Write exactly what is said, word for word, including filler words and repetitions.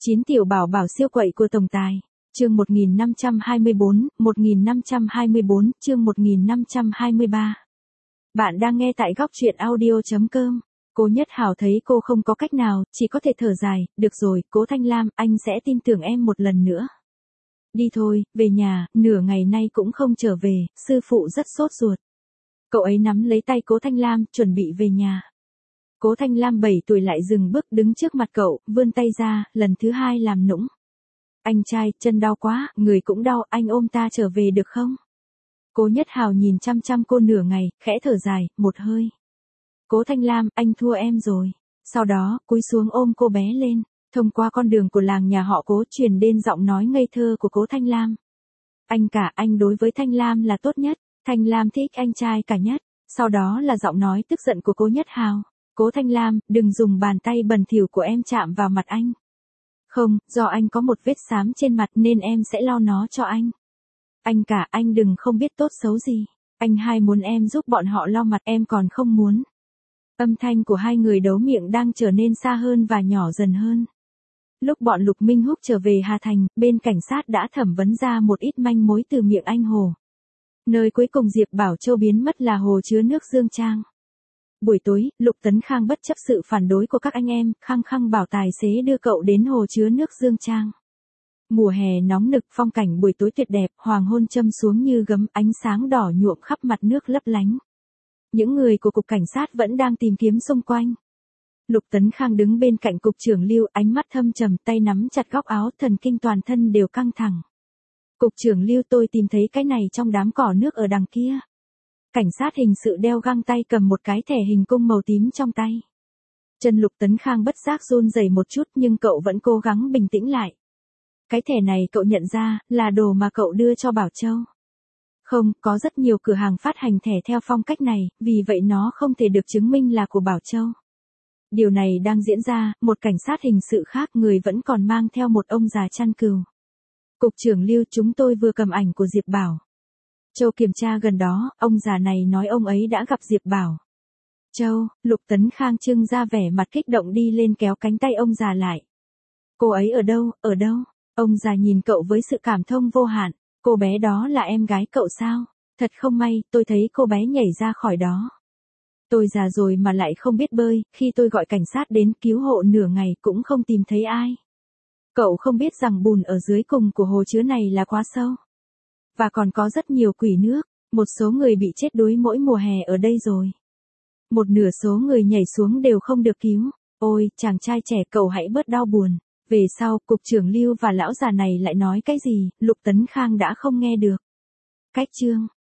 chín tiểu bảo bảo siêu quậy của tổng tài. Chương một nghìn năm trăm hai mươi bốn, một nghìn năm trăm hai mươi bốn, chương một nghìn năm trăm hai mươi ba. Bạn đang nghe tại góc truyện audio.com. Cố Nhất Hào thấy cô không có cách nào, chỉ có thể thở dài, được rồi, Cố Thanh Lam, anh sẽ tin tưởng em một lần nữa. Đi thôi, về nhà, nửa ngày nay cũng không trở về, sư phụ rất sốt ruột. Cậu ấy nắm lấy tay Cố Thanh Lam, chuẩn bị về nhà. Cố Thanh Lam bảy tuổi lại dừng bước đứng trước mặt cậu, vươn tay ra, lần thứ hai làm nũng. Anh trai, chân đau quá, người cũng đau, anh ôm ta trở về được không? Cố Nhất Hào nhìn chăm chăm cô nửa ngày, khẽ thở dài, một hơi. Cố Thanh Lam, anh thua em rồi. Sau đó, cúi xuống ôm cô bé lên. Thông qua con đường của làng nhà họ Cố truyền đến giọng nói ngây thơ của Cố Thanh Lam. Anh cả, anh đối với Thanh Lam là tốt nhất. Thanh Lam thích anh trai cả nhất. Sau đó là giọng nói tức giận của Cố Nhất Hào. Cố Thanh Lam, đừng dùng bàn tay bẩn thỉu của em chạm vào mặt anh. Không, do anh có một vết xám trên mặt nên em sẽ lau nó cho anh. Anh cả, anh đừng không biết tốt xấu gì. Anh hai muốn em giúp bọn họ lau mặt, em còn không muốn. Âm thanh của hai người đấu miệng đang trở nên xa hơn và nhỏ dần hơn. Lúc bọn Lục Minh Húc trở về Hà Thành, bên cảnh sát đã thẩm vấn ra một ít manh mối từ miệng anh Hồ. Nơi cuối cùng Diệp Bảo Châu biến mất là hồ chứa nước Dương Trang. Buổi tối, Lục Tấn Khang bất chấp sự phản đối của các anh em, khăng khăng bảo tài xế đưa cậu đến hồ chứa nước Dương Trang. Mùa hè nóng nực, phong cảnh buổi tối tuyệt đẹp, hoàng hôn châm xuống như gấm, ánh sáng đỏ nhuộm khắp mặt nước lấp lánh. Những người của cục cảnh sát vẫn đang tìm kiếm xung quanh. Lục Tấn Khang đứng bên cạnh cục trưởng Lưu, ánh mắt thâm trầm, tay nắm chặt góc áo, thần kinh toàn thân đều căng thẳng. Cục trưởng Lưu, tôi tìm thấy cái này trong đám cỏ nước ở đằng kia. Cảnh sát hình sự đeo găng tay cầm một cái thẻ hình cung màu tím trong tay. Chân Lục Tấn Khang bất giác run rẩy một chút nhưng cậu vẫn cố gắng bình tĩnh lại. Cái thẻ này cậu nhận ra, là đồ mà cậu đưa cho Bảo Châu. Không, có rất nhiều cửa hàng phát hành thẻ theo phong cách này, vì vậy nó không thể được chứng minh là của Bảo Châu. Điều này đang diễn ra, một cảnh sát hình sự khác người vẫn còn mang theo một ông già chăn cừu. Cục trưởng Lưu, chúng tôi vừa cầm ảnh của Diệp Bảo Châu kiểm tra gần đó, ông già này nói ông ấy đã gặp Diệp Bảo Châu. Lục Tấn Khang trưng ra vẻ mặt kích động đi lên kéo cánh tay ông già lại. Cô ấy ở đâu, ở đâu? Ông già nhìn cậu với sự cảm thông vô hạn. Cô bé đó là em gái cậu sao? Thật không may, tôi thấy cô bé nhảy ra khỏi đó. Tôi già rồi mà lại không biết bơi, khi tôi gọi cảnh sát đến cứu hộ nửa ngày cũng không tìm thấy ai. Cậu không biết rằng bùn ở dưới cùng của hồ chứa này là quá sâu. Và còn có rất nhiều quỷ nước, một số người bị chết đuối mỗi mùa hè ở đây rồi. Một nửa số người nhảy xuống đều không được cứu. Ôi, chàng trai trẻ, cậu hãy bớt đau buồn. Về sau, cục trưởng Lưu và lão già này lại nói cái gì, Lục Tấn Khang đã không nghe được. Cách chương